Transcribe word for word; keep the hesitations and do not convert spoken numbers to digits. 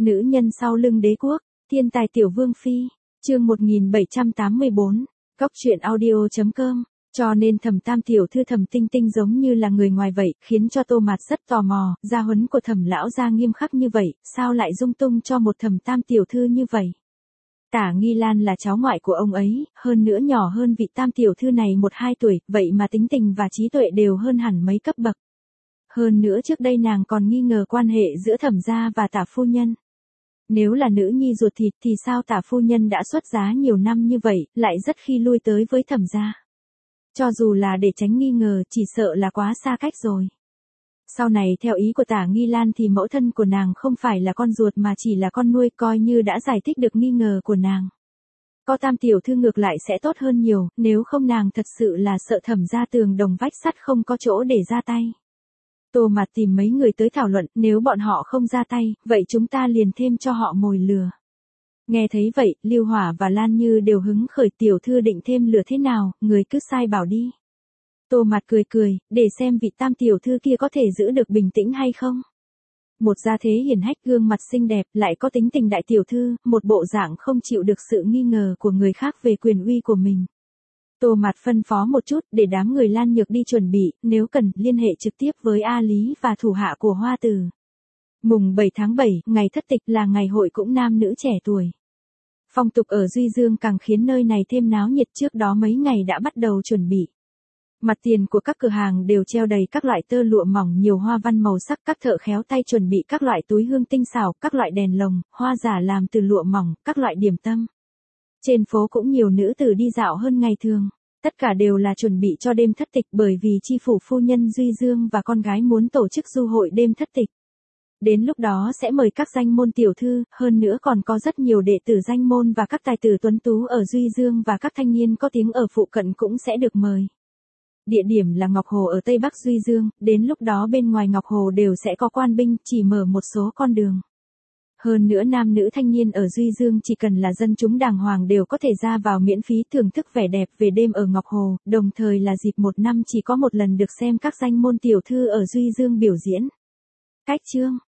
Nữ nhân sau lưng đế quốc, thiên tài tiểu vương phi, chương một nghìn bảy trăm tám mươi bốn, Cóc truyện audio chấm com. Cho nên Thẩm Tam tiểu thư Thẩm Tinh Tinh giống như là người ngoài vậy, khiến cho Tô Mạt rất tò mò, gia huấn của Thẩm lão gia nghiêm khắc như vậy, sao lại dung tung cho một Thẩm Tam tiểu thư như vậy? Tả Nghi Lan là cháu ngoại của ông ấy, hơn nữa nhỏ hơn vị Tam tiểu thư này một hai tuổi, vậy mà tính tình và trí tuệ đều hơn hẳn mấy cấp bậc. Hơn nữa trước đây nàng còn nghi ngờ quan hệ giữa Thẩm gia và Tả phu nhân. Nếu là nữ nhi ruột thịt thì sao Tả phu nhân đã xuất giá nhiều năm như vậy, lại rất khi lui tới với Thẩm gia. Cho dù là để tránh nghi ngờ, chỉ sợ là quá xa cách rồi. Sau này theo ý của Tả Nghi Lan thì mẫu thân của nàng không phải là con ruột mà chỉ là con nuôi, coi như đã giải thích được nghi ngờ của nàng. Có Tam tiểu thư ngược lại sẽ tốt hơn nhiều, nếu không nàng thật sự là sợ Thẩm gia tường đồng vách sắt không có chỗ để ra tay. Tô Mạt tìm mấy người tới thảo luận, nếu bọn họ không ra tay, vậy chúng ta liền thêm cho họ mồi lừa. Nghe thấy vậy, Lưu Hỏa và Lan Như đều hứng khởi, tiểu thư định thêm lửa thế nào, người cứ sai bảo đi. Tô Mạt cười cười, để xem vị Tam tiểu thư kia có thể giữ được bình tĩnh hay không. Một gia thế hiển hách, gương mặt xinh đẹp, lại có tính tình đại tiểu thư, một bộ dạng không chịu được sự nghi ngờ của người khác về quyền uy của mình. Tô Mạt phân phó một chút, để đám người Lan Nhược đi chuẩn bị, nếu cần, liên hệ trực tiếp với A Lý và thủ hạ của Hoa Tử. Mùng bảy tháng bảy, ngày thất tịch là ngày hội cũng nam nữ trẻ tuổi. Phong tục ở Duy Dương càng khiến nơi này thêm náo nhiệt, trước đó mấy ngày đã bắt đầu chuẩn bị. Mặt tiền của các cửa hàng đều treo đầy các loại tơ lụa mỏng nhiều hoa văn màu sắc, các thợ khéo tay chuẩn bị các loại túi hương tinh xảo, các loại đèn lồng, hoa giả làm từ lụa mỏng, các loại điểm tâm. Trên phố cũng nhiều nữ tử đi dạo hơn ngày thường, tất cả đều là chuẩn bị cho đêm thất tịch, bởi vì chi phủ phu nhân Duy Dương và con gái muốn tổ chức du hội đêm thất tịch. Đến lúc đó sẽ mời các danh môn tiểu thư, hơn nữa còn có rất nhiều đệ tử danh môn và các tài tử tuấn tú ở Duy Dương và các thanh niên có tiếng ở phụ cận cũng sẽ được mời. Địa điểm là Ngọc Hồ ở Tây Bắc Duy Dương, đến lúc đó bên ngoài Ngọc Hồ đều sẽ có quan binh, chỉ mở một số con đường. Hơn nữa nam nữ thanh niên ở Duy Dương chỉ cần là dân chúng đàng hoàng đều có thể ra vào miễn phí thưởng thức vẻ đẹp về đêm ở Ngọc Hồ, đồng thời là dịp một năm chỉ có một lần được xem các danh môn tiểu thư ở Duy Dương biểu diễn. Cách chương